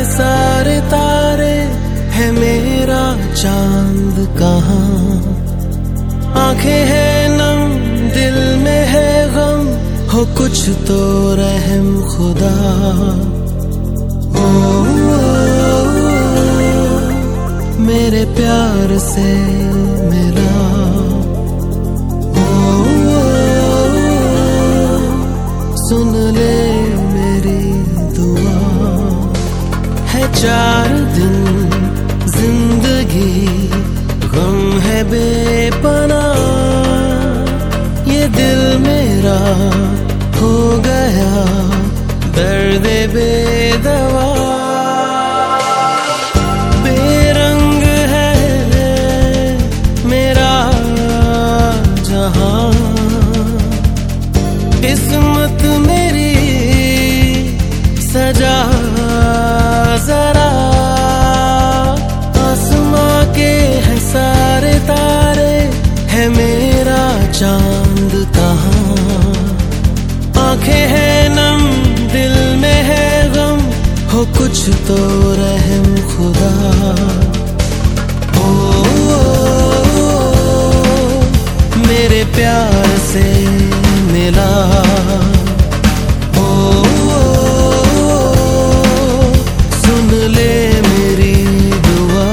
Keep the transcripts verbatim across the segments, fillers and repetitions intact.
सारे तारे, है मेरा चांद कहाँ। आंखें हैं नम, दिल में है गम, हो कुछ तो रहम खुदा। ओ, ओ, ओ मेरे प्यार से मिला। ओ, ओ, सुन ले मेरी दुआ। है चार दिन जिंदगी, गम है बेपनाह। ये दिल मेरा हो गया दर्द बेदवा। बेरंग है मेरा जहां, किस्मत मेरी सजा जरा। आसमां के है सारे तारे, है मेरा चांद कहाँ। आंखें हैं नम, दिल में है गम, हो कुछ तो रहम खुदा। ओ, ओ, ओ मेरे प्यार से मिला। ओ, ओ, ओ सुन ले मेरी दुआ।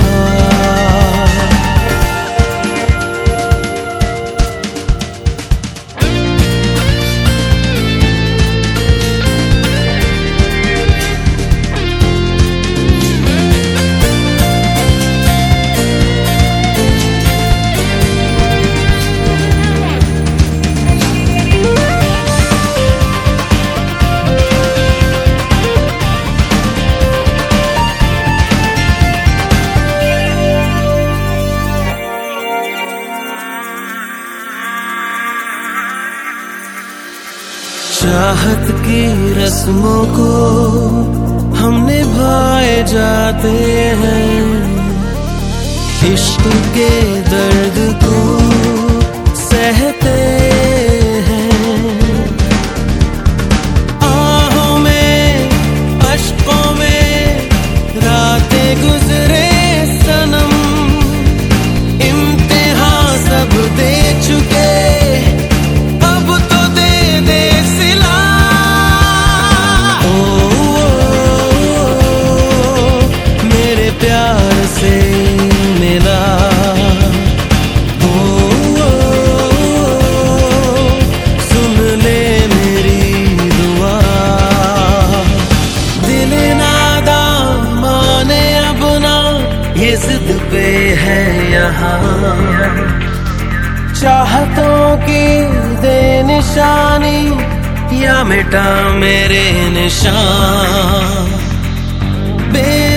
चाहत की रस्मों को हम निभाए जाते हैं, इश्क के दर्द को सहते हैं। आहों में अश्कों में रातें गुजरे सनम, इम्तिहान सब दे चुके, ये जिद पे है यहाँ। चाहतों की दे निशानी, या मिटा मेरे निशान।